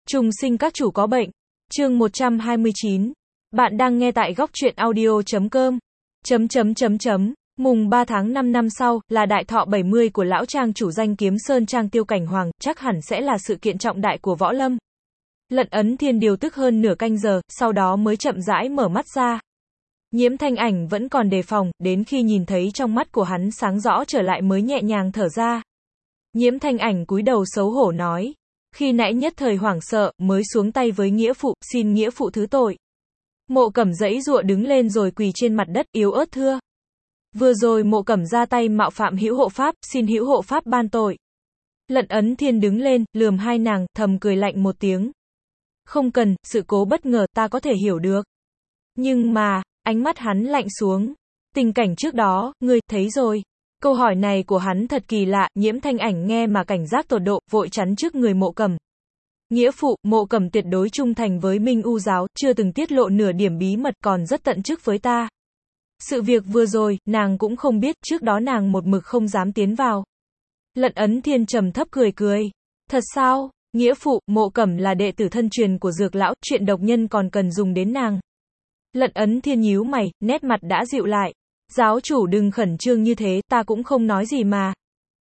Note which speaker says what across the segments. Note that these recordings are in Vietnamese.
Speaker 1: Trùng sinh các chủ có bệnh. Chương 129. Bạn đang nghe tại góc truyện audio.com. Mùng 3 tháng 5 năm sau, là đại thọ 70 của lão trang chủ danh kiếm Sơn Trang Tiêu Cảnh Hoàng, chắc hẳn sẽ là sự kiện trọng đại của võ lâm. Lận Ấn Thiên điều tức hơn nửa canh giờ, sau đó mới chậm rãi mở mắt ra. Nhiễm Thanh Ảnh vẫn còn đề phòng, đến khi nhìn thấy trong mắt của hắn sáng rõ trở lại mới nhẹ nhàng thở ra. Nhiễm Thanh Ảnh cúi đầu xấu hổ nói. Khi nãy nhất thời hoảng sợ, mới xuống tay với nghĩa phụ, xin nghĩa phụ thứ tội. Mộ Cẩm giãy giụa đứng lên rồi quỳ trên mặt đất, yếu ớt thưa. Vừa rồi Mộ Cẩm ra tay mạo phạm hữu hộ pháp, xin hữu hộ pháp ban tội. Lận Ấn Thiên đứng lên, lườm hai nàng, thầm cười lạnh một tiếng. Không cần, sự cố bất ngờ, ta có thể hiểu được. Nhưng mà, ánh mắt hắn lạnh xuống. Tình cảnh trước đó, ngươi, thấy rồi. Câu hỏi này của hắn thật kỳ lạ, Nhiễm Thanh Ảnh nghe mà cảnh giác tột độ, vội chắn trước người Mộ Cẩm. Nghĩa phụ, Mộ Cẩm tuyệt đối trung thành với Minh U giáo, chưa từng tiết lộ nửa điểm bí mật, còn rất tận chức với ta. Sự việc vừa rồi, nàng cũng không biết, trước đó nàng một mực không dám tiến vào. Lận Ấn Thiên trầm thấp cười cười. Thật sao? Nghĩa phụ, Mộ Cẩm là đệ tử thân truyền của Dược lão, chuyện độc nhân còn cần dùng đến nàng. Lận Ấn Thiên nhíu mày, nét mặt đã dịu lại. Giáo chủ đừng khẩn trương như thế, ta cũng không nói gì mà.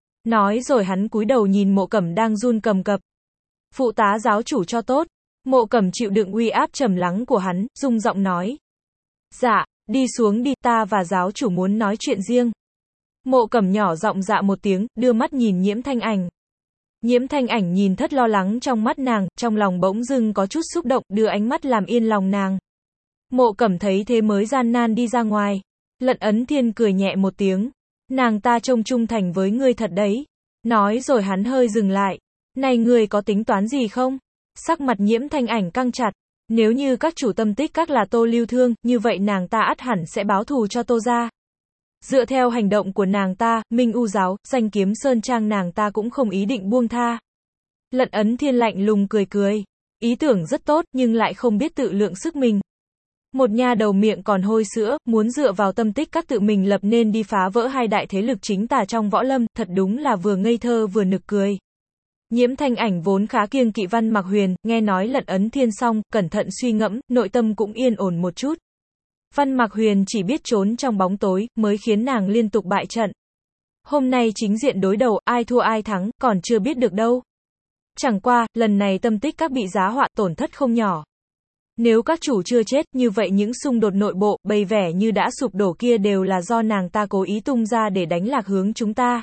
Speaker 1: Nói rồi hắn cúi đầu nhìn Mộ Cẩm đang run cầm cập. Phụ tá giáo chủ cho tốt. Mộ Cẩm chịu đựng uy áp trầm lắng của hắn, rung giọng nói. Dạ, đi xuống đi, ta và giáo chủ muốn nói chuyện riêng. Mộ Cẩm nhỏ giọng dạ một tiếng, đưa mắt nhìn Nhiễm Thanh Ảnh. Nhiễm Thanh Ảnh nhìn thất lo lắng trong mắt nàng, trong lòng bỗng dưng có chút xúc động, đưa ánh mắt làm yên lòng nàng. Mộ Cẩm thấy thế mới gian nan đi ra ngoài. Lận Ấn Thiên cười nhẹ một tiếng. Nàng ta trông trung thành với ngươi thật đấy. Nói rồi hắn hơi dừng lại. Này ngươi có tính toán gì không? Sắc mặt Nhiễm Thanh Ảnh căng chặt. Nếu như các chủ tâm tích các là Tô Lưu Thương, như vậy nàng ta ắt hẳn sẽ báo thù cho Tô gia. Dựa theo hành động của nàng ta, Minh U giáo, danh kiếm Sơn Trang nàng ta cũng không ý định buông tha. Lận Ấn Thiên lạnh lùng cười cười. Ý tưởng rất tốt, nhưng lại không biết tự lượng sức mình. Một nha đầu miệng còn hôi sữa, muốn dựa vào tâm tích các tự mình lập nên đi phá vỡ hai đại thế lực chính tà trong võ lâm, thật đúng là vừa ngây thơ vừa nực cười. Nhiễm Thanh Ảnh vốn khá kiêng kỵ Văn Mạc Huyền, nghe nói Lận Ấn Thiên xong, cẩn thận suy ngẫm, nội tâm cũng yên ổn một chút. Văn Mạc Huyền chỉ biết trốn trong bóng tối, mới khiến nàng liên tục bại trận. Hôm nay chính diện đối đầu, ai thua ai thắng, còn chưa biết được đâu. Chẳng qua, lần này tâm tích các bị giá họa, tổn thất không nhỏ. Nếu các chủ chưa chết, như vậy những xung đột nội bộ, bày vẻ như đã sụp đổ kia đều là do nàng ta cố ý tung ra để đánh lạc hướng chúng ta.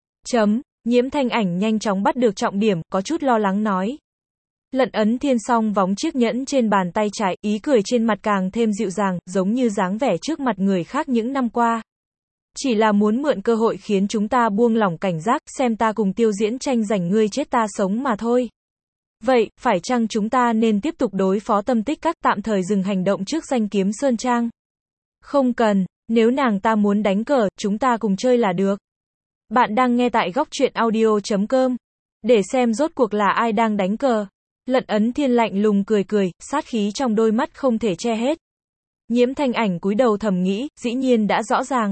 Speaker 1: Nhiễm Thanh Ảnh nhanh chóng bắt được trọng điểm, có chút lo lắng nói. Lận Ấn Thiên song vóng chiếc nhẫn trên bàn tay trái, ý cười trên mặt càng thêm dịu dàng, giống như dáng vẻ trước mặt người khác những năm qua. Chỉ là muốn mượn cơ hội khiến chúng ta buông lỏng cảnh giác, xem ta cùng Tiêu Diễn tranh giành ngươi chết ta sống mà thôi. Vậy, phải chăng chúng ta nên tiếp tục đối phó tâm tích các, tạm thời dừng hành động trước danh kiếm Sơn Trang? Không cần, nếu nàng ta muốn đánh cờ, chúng ta cùng chơi là được. Bạn đang nghe tại góc truyện audio.com. Để xem rốt cuộc là ai đang đánh cờ. Lận Ấn Thiên lạnh lùng cười cười, sát khí trong đôi mắt không thể che hết. Nhiễm Thanh Ảnh cúi đầu thầm nghĩ, dĩ nhiên đã rõ ràng.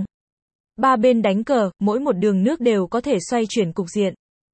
Speaker 1: Ba bên đánh cờ, mỗi một đường nước đều có thể xoay chuyển cục diện.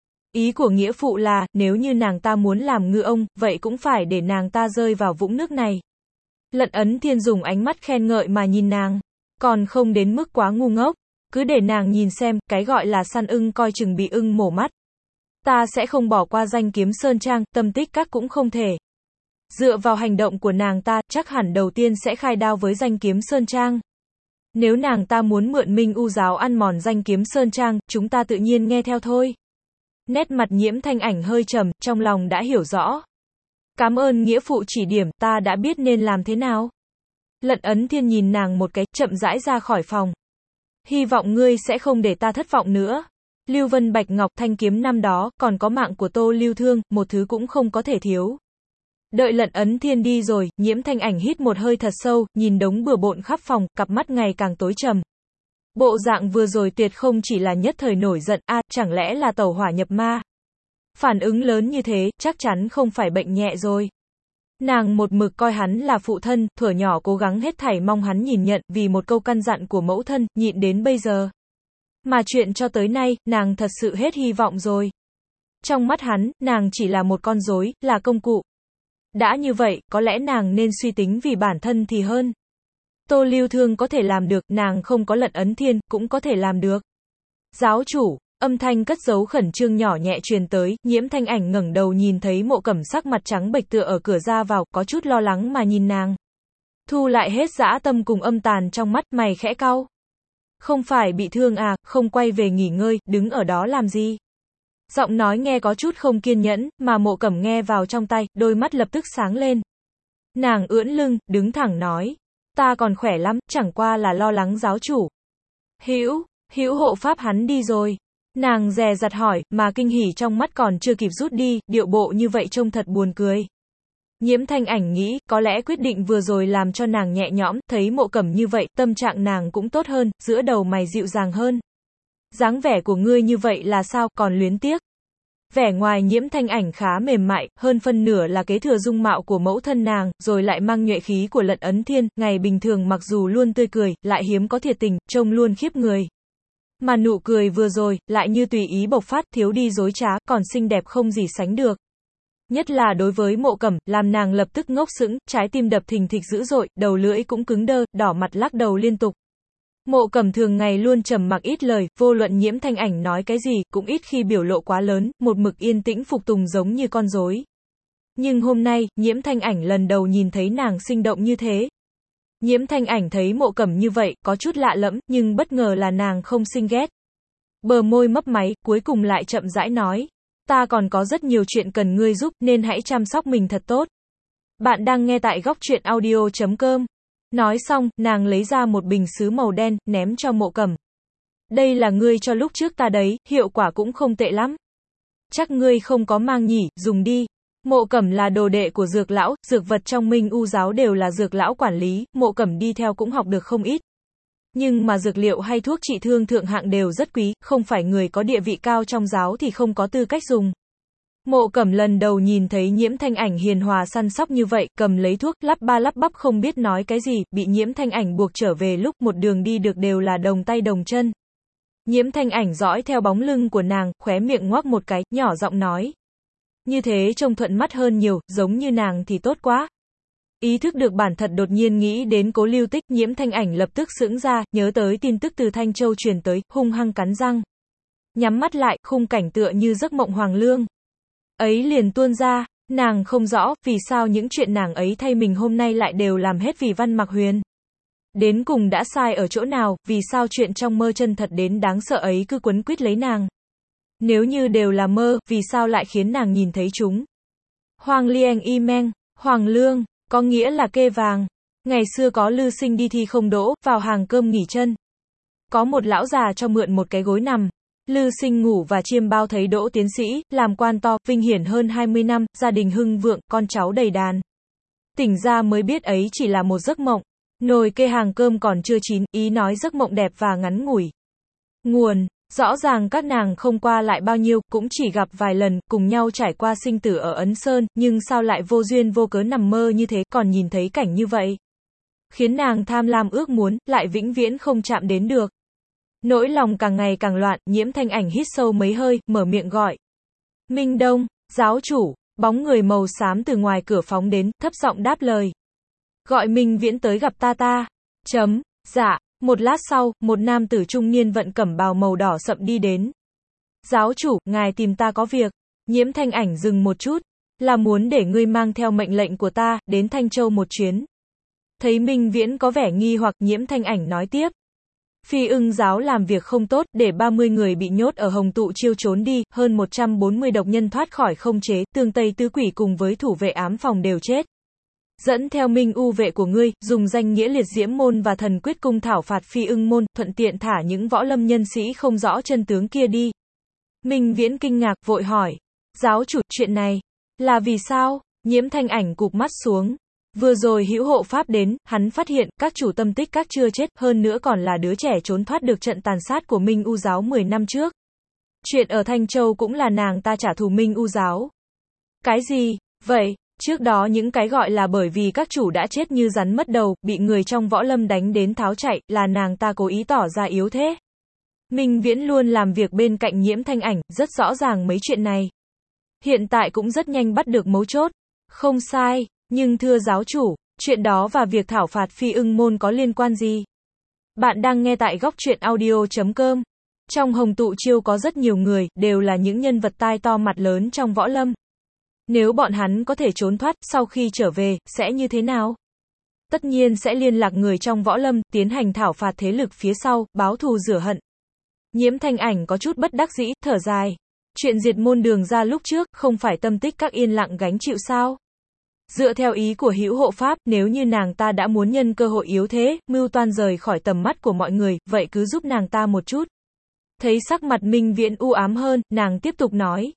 Speaker 1: Ý của nghĩa phụ là, nếu như nàng ta muốn làm ngư ông, vậy cũng phải để nàng ta rơi vào vũng nước này. Lận Ấn Thiên dùng ánh mắt khen ngợi mà nhìn nàng. Còn không đến mức quá ngu ngốc. Cứ để nàng nhìn xem, cái gọi là săn ưng coi chừng bị ưng mổ mắt. Ta sẽ không bỏ qua danh kiếm Sơn Trang, tâm tích các cũng không thể. Dựa vào hành động của nàng ta, chắc hẳn đầu tiên sẽ khai đao với danh kiếm Sơn Trang. Nếu nàng ta muốn mượn Minh U giáo ăn mòn danh kiếm Sơn Trang, chúng ta tự nhiên nghe theo thôi. Nét mặt Nhiễm Thanh Ảnh hơi trầm, trong lòng đã hiểu rõ. Cảm ơn nghĩa phụ chỉ điểm, ta đã biết nên làm thế nào. Lận Ấn Thiên nhìn nàng một cái, chậm rãi ra khỏi phòng. Hy vọng ngươi sẽ không để ta thất vọng nữa. Lưu Vân Bạch Ngọc thanh kiếm năm đó, còn có mạng của Tô Lưu Thương, một thứ cũng không có thể thiếu. Đợi Lận Ấn Thiên đi rồi, Nhiễm Thanh Ảnh hít một hơi thật sâu, nhìn đống bừa bộn khắp phòng, cặp mắt ngày càng tối trầm. Bộ dạng vừa rồi tuyệt không chỉ là nhất thời nổi giận, chẳng lẽ là tẩu hỏa nhập ma. Phản ứng lớn như thế, chắc chắn không phải bệnh nhẹ rồi. Nàng một mực coi hắn là phụ thân, thuở nhỏ cố gắng hết thảy mong hắn nhìn nhận, vì một câu căn dặn của mẫu thân, nhịn đến bây giờ. Mà chuyện cho tới nay, nàng thật sự hết hy vọng rồi. Trong mắt hắn, nàng chỉ là một con rối, là công cụ. Đã như vậy, có lẽ nàng nên suy tính vì bản thân thì hơn. Tô Lưu Thương có thể làm được, nàng không có Lận Ấn Thiên, cũng có thể làm được. Giáo chủ, âm thanh cất giấu khẩn trương nhỏ nhẹ truyền tới, Nhiễm Thanh Ảnh ngẩng đầu nhìn thấy Mộ Cẩm sắc mặt trắng bệch tựa ở cửa ra vào, có chút lo lắng mà nhìn nàng. Thu lại hết dã tâm cùng âm tàn trong mắt, mày khẽ cau. Không phải bị thương à, không quay về nghỉ ngơi, đứng ở đó làm gì? Giọng nói nghe có chút không kiên nhẫn, mà Mộ Cẩm nghe vào trong tai, đôi mắt lập tức sáng lên. Nàng ưỡn lưng, đứng thẳng nói. Ta còn khỏe lắm, chẳng qua là lo lắng giáo chủ. Hữu hộ pháp hắn đi rồi. Nàng dè dặt hỏi, mà kinh hỉ trong mắt còn chưa kịp rút đi, điệu bộ như vậy trông thật buồn cười. Nhiễm Thanh Ảnh nghĩ, có lẽ quyết định vừa rồi làm cho nàng nhẹ nhõm, thấy Mộ Cẩm như vậy, tâm trạng nàng cũng tốt hơn, giữa đầu mày dịu dàng hơn. Dáng vẻ của ngươi như vậy là sao, còn luyến tiếc? Vẻ ngoài Nhiễm Thanh Ảnh khá mềm mại, hơn phân nửa là kế thừa dung mạo của mẫu thân nàng, rồi lại mang nhuệ khí của Lận Ấn Thiên, ngày bình thường mặc dù luôn tươi cười, lại hiếm có thiệt tình, trông luôn khiếp người. Mà nụ cười vừa rồi, lại như tùy ý bộc phát, thiếu đi dối trá, còn xinh đẹp không gì sánh được. Nhất là đối với Mộ Cẩm, làm nàng lập tức ngốc sững, trái tim đập thình thịch dữ dội, đầu lưỡi cũng cứng đơ, đỏ mặt lắc đầu liên tục. Mộ Cẩm thường ngày luôn trầm mặc ít lời, vô luận Nhiễm Thanh Ảnh nói cái gì, cũng ít khi biểu lộ quá lớn, một mực yên tĩnh phục tùng giống như con rối. Nhưng hôm nay, Nhiễm Thanh Ảnh lần đầu nhìn thấy nàng sinh động như thế. Nhiễm Thanh Ảnh thấy Mộ Cẩm như vậy, có chút lạ lẫm, nhưng bất ngờ là nàng không sinh ghét. Bờ môi mấp máy, cuối cùng lại chậm rãi nói. Ta còn có rất nhiều chuyện cần ngươi giúp, nên hãy chăm sóc mình thật tốt. Bạn đang nghe tại góc truyện audio.com. Nói xong, nàng lấy ra một bình sứ màu đen, ném cho Mộ Cẩm. Đây là ngươi cho lúc trước ta đấy, hiệu quả cũng không tệ lắm. Chắc ngươi không có mang nhỉ, dùng đi. Mộ Cẩm là đồ đệ của Dược lão, dược vật trong Minh U giáo đều là Dược lão quản lý, Mộ Cẩm đi theo cũng học được không ít. Nhưng mà dược liệu hay thuốc trị thương thượng hạng đều rất quý, không phải người có địa vị cao trong giáo thì không có tư cách dùng. Mộ Cẩm lần đầu nhìn thấy Nhiễm Thanh Ảnh hiền hòa săn sóc như vậy, cầm lấy thuốc, lắp ba lắp bắp không biết nói cái gì, bị Nhiễm Thanh Ảnh buộc trở về lúc một đường đi được đều là đồng tay đồng chân. Nhiễm Thanh Ảnh dõi theo bóng lưng của nàng, khóe miệng ngoác một cái, nhỏ giọng nói. Như thế trông thuận mắt hơn nhiều, giống như nàng thì tốt quá. Ý thức được bản thật đột nhiên nghĩ đến Cố Lưu Tích, Nhiễm Thanh Ảnh lập tức sững ra, nhớ tới tin tức từ Thanh Châu truyền tới, hung hăng cắn răng. Nhắm mắt lại, khung cảnh tựa như giấc mộng hoàng lương. Ấy liền tuôn ra, nàng không rõ, vì sao những chuyện nàng ấy thay mình hôm nay lại đều làm hết vì Văn Mặc Huyền. Đến cùng đã sai ở chỗ nào, vì sao chuyện trong mơ chân thật đến đáng sợ ấy cứ quấn quýt lấy nàng. Nếu như đều là mơ, vì sao lại khiến nàng nhìn thấy chúng. Hoàng Lieng Y Meng, Hoàng Lương, có nghĩa là kê vàng. Ngày xưa có Lư Sinh đi thi không đỗ, vào hàng cơm nghỉ chân. Có một lão già cho mượn một cái gối nằm. Lư Sinh ngủ và chiêm bao thấy đỗ tiến sĩ, làm quan to, vinh hiển hơn 20 năm, gia đình hưng vượng, con cháu đầy đàn. Tỉnh ra mới biết ấy chỉ là một giấc mộng. Nồi kê hàng cơm còn chưa chín, ý nói giấc mộng đẹp và ngắn ngủi. Nguồn, rõ ràng các nàng không qua lại bao nhiêu, cũng chỉ gặp vài lần, cùng nhau trải qua sinh tử ở Ấn Sơn, nhưng sao lại vô duyên vô cớ nằm mơ như thế, còn nhìn thấy cảnh như vậy. Khiến nàng tham lam ước muốn, lại vĩnh viễn không chạm đến được. Nỗi lòng càng ngày càng loạn, Nhiễm Thanh Ảnh hít sâu mấy hơi, mở miệng gọi. Minh Đông, giáo chủ, bóng người màu xám từ ngoài cửa phóng đến, thấp giọng đáp lời. Gọi Minh Viễn tới gặp ta. Dạ. Một lát sau, một nam tử trung niên vận cẩm bào màu đỏ sậm đi đến. Giáo chủ, ngài tìm ta có việc. Nhiễm Thanh Ảnh dừng một chút. Là muốn để ngươi mang theo mệnh lệnh của ta, đến Thanh Châu một chuyến. Thấy Minh Viễn có vẻ nghi hoặc, Nhiễm Thanh Ảnh nói tiếp. Phi Ưng giáo làm việc không tốt, để 30 người bị nhốt ở Hồng Tụ Chiêu trốn đi, hơn 140 độc nhân thoát khỏi không chế, Tương Tây Tứ Quỷ cùng với thủ vệ ám phòng đều chết. Dẫn theo Minh U vệ của ngươi, dùng danh nghĩa liệt diễm môn và thần quyết cung thảo phạt Phi Ưng môn, thuận tiện thả những võ lâm nhân sĩ không rõ chân tướng kia đi. Minh Viễn kinh ngạc, vội hỏi. Giáo chủ, chuyện này, là vì sao? Nhiễm Thanh Ảnh cụp mắt xuống. Vừa rồi hữu hộ pháp đến, hắn phát hiện, các chủ tâm tích các chưa chết, hơn nữa còn là đứa trẻ trốn thoát được trận tàn sát của Minh U giáo 10 năm trước. Chuyện ở Thanh Châu cũng là nàng ta trả thù Minh U giáo. Cái gì? Vậy? Trước đó những cái gọi là bởi vì các chủ đã chết như rắn mất đầu, bị người trong võ lâm đánh đến tháo chạy, là nàng ta cố ý tỏ ra yếu thế. Minh Viễn luôn làm việc bên cạnh Nhiễm Thanh Ảnh, rất rõ ràng mấy chuyện này. Hiện tại cũng rất nhanh bắt được mấu chốt. Không sai, nhưng thưa giáo chủ, chuyện đó và việc thảo phạt Phi Ưng Môn có liên quan gì? Bạn đang nghe tại góc truyện audio.com. Trong Hồng Tụ Chiêu có rất nhiều người, đều là những nhân vật tai to mặt lớn trong võ lâm. Nếu bọn hắn có thể trốn thoát, sau khi trở về, sẽ như thế nào? Tất nhiên sẽ liên lạc người trong võ lâm, tiến hành thảo phạt thế lực phía sau, báo thù rửa hận. Nhiễm Thanh Ảnh có chút bất đắc dĩ, thở dài. Chuyện diệt môn Đường ra lúc trước, không phải Tâm Tích Các yên lặng gánh chịu sao? Dựa theo ý của Hữu Hộ Pháp, nếu như nàng ta đã muốn nhân cơ hội yếu thế, mưu toan rời khỏi tầm mắt của mọi người, vậy cứ giúp nàng ta một chút. Thấy sắc mặt Minh Viễn u ám hơn, nàng tiếp tục nói.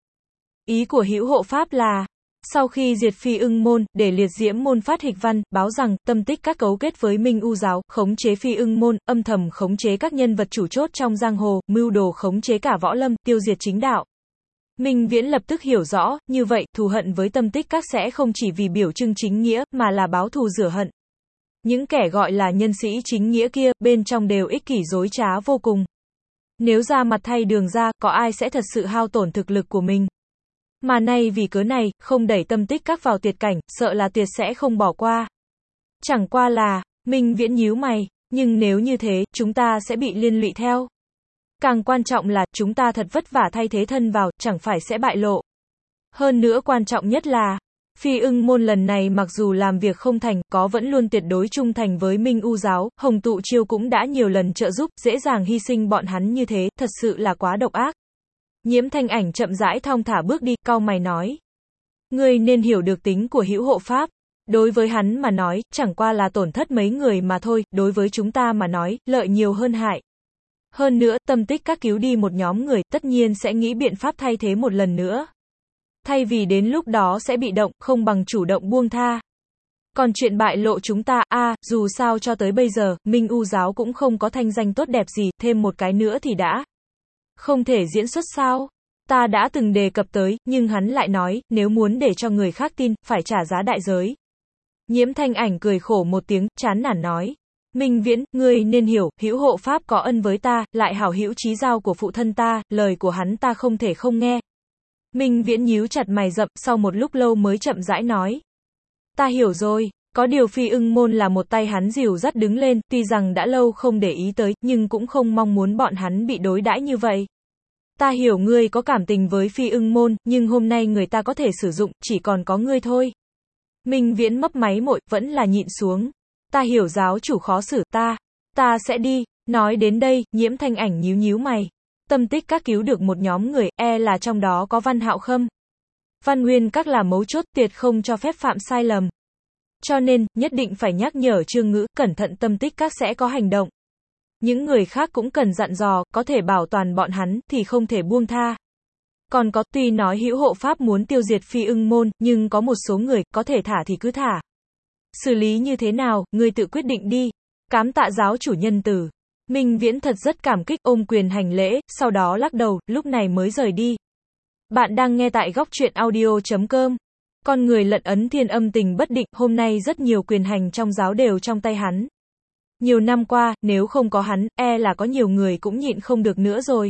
Speaker 1: Ý của Hữu Hộ Pháp là, sau khi diệt Phi Ưng Môn, để Liệt Diễm Môn phát hịch văn, báo rằng, Tâm Tích Các cấu kết với Minh U giáo, khống chế Phi Ưng Môn, âm thầm khống chế các nhân vật chủ chốt trong giang hồ, mưu đồ khống chế cả võ lâm, tiêu diệt chính đạo. Minh Viễn lập tức hiểu rõ, như vậy, thù hận với Tâm Tích Các sẽ không chỉ vì biểu trưng chính nghĩa, mà là báo thù rửa hận. Những kẻ gọi là nhân sĩ chính nghĩa kia, bên trong đều ích kỷ dối trá vô cùng. Nếu ra mặt thay Đường ra, có ai sẽ thật sự hao tổn thực lực của mình? Mà nay vì cớ này, không đẩy Tâm Tích Các vào tuyệt cảnh, sợ là tuyệt sẽ không bỏ qua. Chẳng qua là, Minh Viễn nhíu mày, nhưng nếu như thế, chúng ta sẽ bị liên lụy theo. Càng quan trọng là, chúng ta thật vất vả thay thế thân vào, chẳng phải sẽ bại lộ. Hơn nữa quan trọng nhất là, Phi Ưng Môn lần này mặc dù làm việc không thành, có vẫn luôn tuyệt đối trung thành với Minh U giáo, Hồng Tụ Chiêu cũng đã nhiều lần trợ giúp, dễ dàng hy sinh bọn hắn như thế, thật sự là quá độc ác. Nhiễm Thanh Ảnh chậm rãi thong thả bước đi, cau mày nói. Ngươi nên hiểu được tính của Hữu Hộ Pháp. Đối với hắn mà nói, chẳng qua là tổn thất mấy người mà thôi, đối với chúng ta mà nói, lợi nhiều hơn hại. Hơn nữa, Tâm Tích Các cứu đi một nhóm người, tất nhiên sẽ nghĩ biện pháp thay thế một lần nữa. Thay vì đến lúc đó sẽ bị động, không bằng chủ động buông tha. Còn chuyện bại lộ chúng ta, dù sao cho tới bây giờ, Minh U giáo cũng không có thanh danh tốt đẹp gì, thêm một cái nữa thì đã không thể diễn xuất sao? Ta đã từng đề cập tới, nhưng hắn lại nói, nếu muốn để cho người khác tin, phải trả giá đại giới. Nhiễm Thanh Ảnh cười khổ một tiếng, chán nản nói. Minh Viễn, ngươi nên hiểu, Hữu Hộ Pháp có ân với ta, lại hảo hữu chí giao của phụ thân ta, lời của hắn ta không thể không nghe. Minh Viễn nhíu chặt mày rậm, sau một lúc lâu mới chậm rãi nói. Ta hiểu rồi, có điều Phi Ưng Môn là một tay hắn dìu dắt đứng lên, tuy rằng đã lâu không để ý tới, nhưng cũng không mong muốn bọn hắn bị đối đãi như vậy. Ta hiểu ngươi có cảm tình với Phi Ưng Môn, nhưng hôm nay người ta có thể sử dụng, chỉ còn có ngươi thôi. Minh Viễn mấp máy môi, vẫn là nhịn xuống. Ta hiểu giáo chủ khó xử, ta sẽ đi. Nói đến đây, Nhiễm Thanh Ảnh nhíu nhíu mày. Tâm Tích Các cứu được một nhóm người, là trong đó có Văn Hạo Khâm. Văn Nguyên Các là mấu chốt, tuyệt không cho phép phạm sai lầm. Cho nên, nhất định phải nhắc nhở Trương Ngữ, cẩn thận Tâm Tích Các sẽ có hành động. Những người khác cũng cần dặn dò, có thể bảo toàn bọn hắn, thì không thể buông tha. Còn có, tuy nói Hữu Hộ Pháp muốn tiêu diệt Phi Ưng Môn, nhưng có một số người, có thể thả thì cứ thả. Xử lý như thế nào, ngươi tự quyết định đi. Cám tạ giáo chủ nhân từ. Minh Viễn thật rất cảm kích, ôm quyền hành lễ, sau đó lắc đầu, lúc này mới rời đi. Bạn đang nghe tại góc truyện audio.com. Con người Lận Ấn Thiên âm tình bất định, hôm nay rất nhiều quyền hành trong giáo đều trong tay hắn. Nhiều năm qua, nếu không có hắn, là có nhiều người cũng nhịn không được nữa rồi.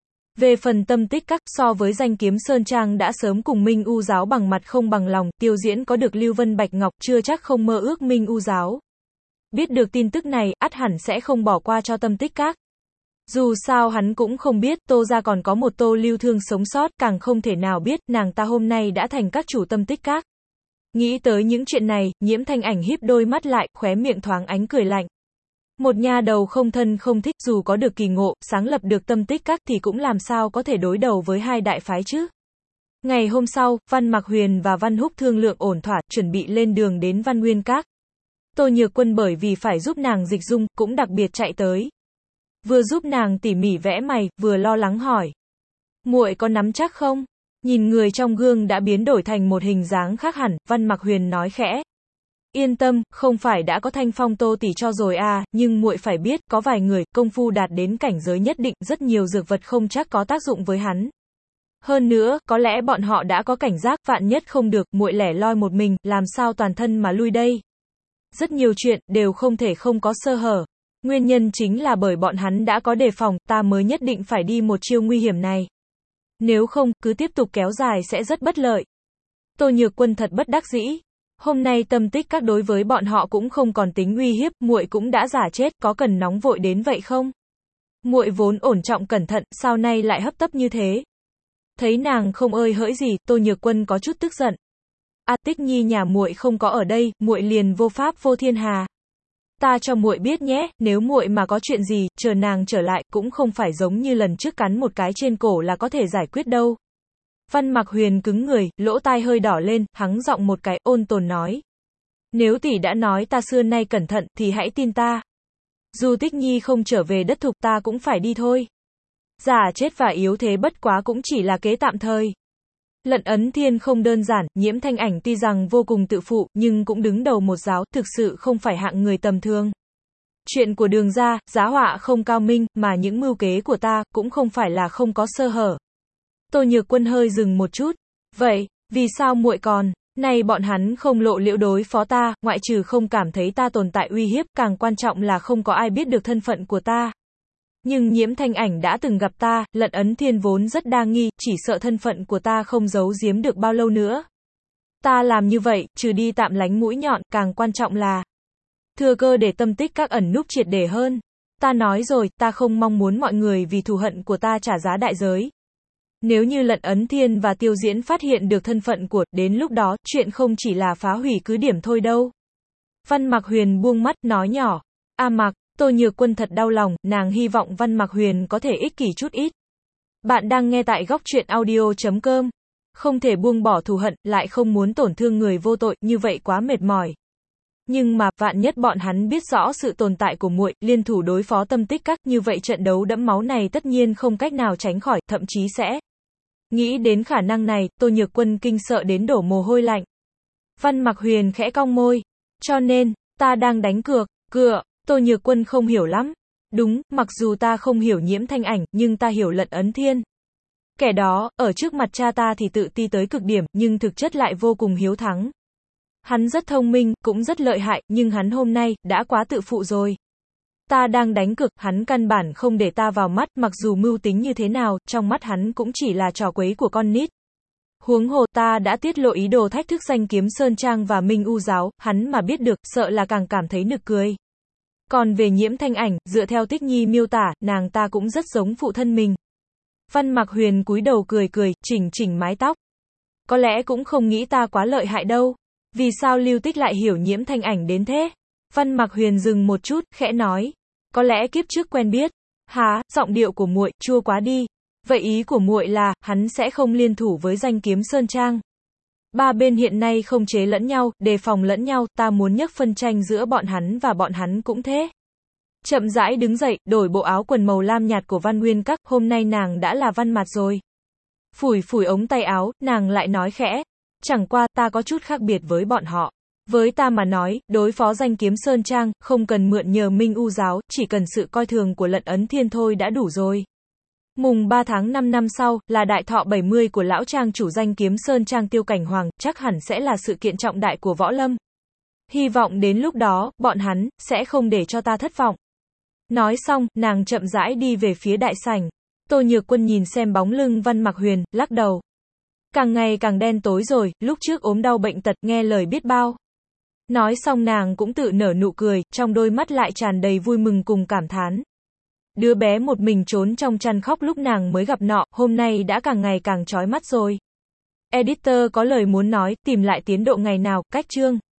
Speaker 1: Về phần Tâm Tích Các, so với danh kiếm Sơn Trang đã sớm cùng Minh U giáo bằng mặt không bằng lòng, Tiêu Diễn có được Lưu Vân Bạch Ngọc, chưa chắc không mơ ước Minh U giáo. Biết được tin tức này, ắt hẳn sẽ không bỏ qua cho Tâm Tích Các. Dù sao hắn cũng không biết, Tô gia còn có một Tô Lưu Thương sống sót, càng không thể nào biết, nàng ta hôm nay đã thành các chủ Tâm Tích Các. Nghĩ tới những chuyện này, Nhiễm Thanh Ảnh híp đôi mắt lại, khóe miệng thoáng ánh cười lạnh. Một nha đầu không thân không thích, dù có được kỳ ngộ, sáng lập được Tâm Tích Các thì cũng làm sao có thể đối đầu với hai đại phái chứ. Ngày hôm sau, Văn Mặc Huyền và Văn Húc thương lượng ổn thỏa, chuẩn bị lên đường đến Văn Nguyên Các. Tô Nhược Quân bởi vì phải giúp nàng dịch dung, cũng đặc biệt chạy tới. Vừa giúp nàng tỉ mỉ vẽ mày, vừa lo lắng hỏi. Muội có nắm chắc không? Nhìn người trong gương đã biến đổi thành một hình dáng khác hẳn, Văn Mặc Huyền nói khẽ. Yên tâm, không phải đã có Thanh Phong Tô tỷ cho rồi nhưng muội phải biết, có vài người, công phu đạt đến cảnh giới nhất định, rất nhiều dược vật không chắc có tác dụng với hắn. Hơn nữa, có lẽ bọn họ đã có cảnh giác, vạn nhất không được, muội lẻ loi một mình, làm sao toàn thân mà lui đây. Rất nhiều chuyện, đều không thể không có sơ hở. Nguyên nhân chính là bởi bọn hắn đã có đề phòng, ta mới nhất định phải đi một chiêu nguy hiểm này. Nếu không, cứ tiếp tục kéo dài sẽ rất bất lợi. Tô Nhược Quân thật bất đắc dĩ. Hôm nay Tâm Tích Các đối với bọn họ cũng không còn tính uy hiếp, muội cũng đã giả chết, có cần nóng vội đến vậy không? Muội vốn ổn trọng cẩn thận, sao nay lại hấp tấp như thế? Thấy nàng không ơi hỡi gì, Tô Nhược Quân có chút tức giận. A Tích Nhi nhà muội không có ở đây, muội liền vô pháp vô thiên hà. Ta cho muội biết nhé, nếu muội mà có chuyện gì, chờ nàng trở lại, cũng không phải giống như lần trước cắn một cái trên cổ là có thể giải quyết đâu. Văn Mặc Huyền cứng người, lỗ tai hơi đỏ lên, hắng giọng một cái, ôn tồn nói. Nếu tỷ đã nói ta xưa nay cẩn thận, thì hãy tin ta. Dù Tích Nhi không trở về đất thục ta cũng phải đi thôi. Giả chết và yếu thế bất quá cũng chỉ là kế tạm thời. Lận Ấn Thiên không đơn giản, Nhiễm Thanh Ảnh tuy rằng vô cùng tự phụ, nhưng cũng đứng đầu một giáo, thực sự không phải hạng người tầm thường. Chuyện của Đường gia, giá họa không cao minh, mà những mưu kế của ta, cũng không phải là không có sơ hở. Tô Nhược Quân hơi dừng một chút. Vậy, vì sao muội còn? Nay bọn hắn không lộ liễu đối phó ta, ngoại trừ không cảm thấy ta tồn tại uy hiếp, càng quan trọng là không có ai biết được thân phận của ta. Nhưng Nhiễm Thanh Ảnh đã từng gặp ta, Lận Ấn Thiên vốn rất đa nghi, chỉ sợ thân phận của ta không giấu giếm được bao lâu nữa. Ta làm như vậy, trừ đi tạm lánh mũi nhọn, càng quan trọng là thừa cơ để Tâm Tích Các ẩn núp triệt để hơn. Ta nói rồi, ta không mong muốn mọi người vì thù hận của ta trả giá đại giới. Nếu như Lận Ấn Thiên và Tiêu Diễn phát hiện được thân phận của, đến lúc đó, chuyện không chỉ là phá hủy cứ điểm thôi đâu. Văn Mặc Huyền buông mắt, nói nhỏ. A Mặc, Tô Nhược Quân thật đau lòng, nàng hy vọng Văn Mặc Huyền có thể ích kỷ chút ít. Bạn đang nghe tại góc truyện audio.com. Không thể buông bỏ thù hận, lại không muốn tổn thương người vô tội, như vậy quá mệt mỏi. Nhưng mà, vạn nhất bọn hắn biết rõ sự tồn tại của muội, liên thủ đối phó Tâm Tích Các, như vậy trận đấu đẫm máu này tất nhiên không cách nào tránh khỏi, thậm chí sẽ. Nghĩ đến khả năng này, Tô Nhược Quân kinh sợ đến đổ mồ hôi lạnh. Văn Mặc Huyền khẽ cong môi. Cho nên, ta đang đánh cược. Tô Nhược Quân không hiểu lắm. Đúng, mặc dù ta không hiểu Nhiễm Thanh Ảnh, nhưng ta hiểu Lận Ấn Thiên. Kẻ đó, ở trước mặt cha ta thì tự ti tới cực điểm, nhưng thực chất lại vô cùng hiếu thắng. Hắn rất thông minh, cũng rất lợi hại, nhưng hắn hôm nay, đã quá tự phụ rồi. Ta đang đánh cược, hắn căn bản không để ta vào mắt, mặc dù mưu tính như thế nào, trong mắt hắn cũng chỉ là trò quấy của con nít. Huống hồ ta đã tiết lộ ý đồ thách thức Danh Kiếm Sơn Trang và Minh U giáo, hắn mà biết được, sợ là càng cảm thấy nực cười. Còn về Nhiễm Thanh Ảnh, dựa theo Tích Nhi miêu tả, nàng ta cũng rất giống phụ thân mình. Văn Mặc Huyền cúi đầu cười cười, chỉnh mái tóc. Có lẽ cũng không nghĩ ta quá lợi hại đâu. Vì sao Lưu Tích lại hiểu Nhiễm Thanh Ảnh đến thế? Văn Mặc Huyền dừng một chút, khẽ nói. Có lẽ kiếp trước quen biết. Hả, giọng điệu của muội chua quá đi. Vậy ý của muội là, hắn sẽ không liên thủ với Danh Kiếm Sơn Trang. Ba bên hiện nay không chế lẫn nhau, đề phòng lẫn nhau, ta muốn nhấc phân tranh giữa bọn hắn và bọn hắn cũng thế. Chậm rãi đứng dậy, đổi bộ áo quần màu lam nhạt của Văn Nguyên Các, hôm nay nàng đã là Văn Mạt rồi. Phủi ống tay áo, nàng lại nói khẽ. Chẳng qua, ta có chút khác biệt với bọn họ. Với ta mà nói, đối phó Danh Kiếm Sơn Trang, không cần mượn nhờ Minh U giáo, chỉ cần sự coi thường của Lận Ấn Thiên thôi đã đủ rồi. Mùng 3 tháng 5 năm sau, là đại thọ 70 của lão trang chủ Danh Kiếm Sơn Trang Tiêu Cảnh Hoàng, chắc hẳn sẽ là sự kiện trọng đại của võ lâm. Hy vọng đến lúc đó, bọn hắn, sẽ không để cho ta thất vọng. Nói xong, nàng chậm rãi đi về phía đại sảnh. Tô Nhược Quân nhìn xem bóng lưng Văn Mặc Huyền, lắc đầu. Càng ngày càng đen tối rồi, lúc trước ốm đau bệnh tật, nghe lời biết bao. Nói xong nàng cũng tự nở nụ cười, trong đôi mắt lại tràn đầy vui mừng cùng cảm thán. Đứa bé một mình trốn trong chăn khóc lúc nàng mới gặp nọ, hôm nay đã càng ngày càng chói mắt rồi. Editor có lời muốn nói, tìm lại tiến độ ngày nào, cách chương.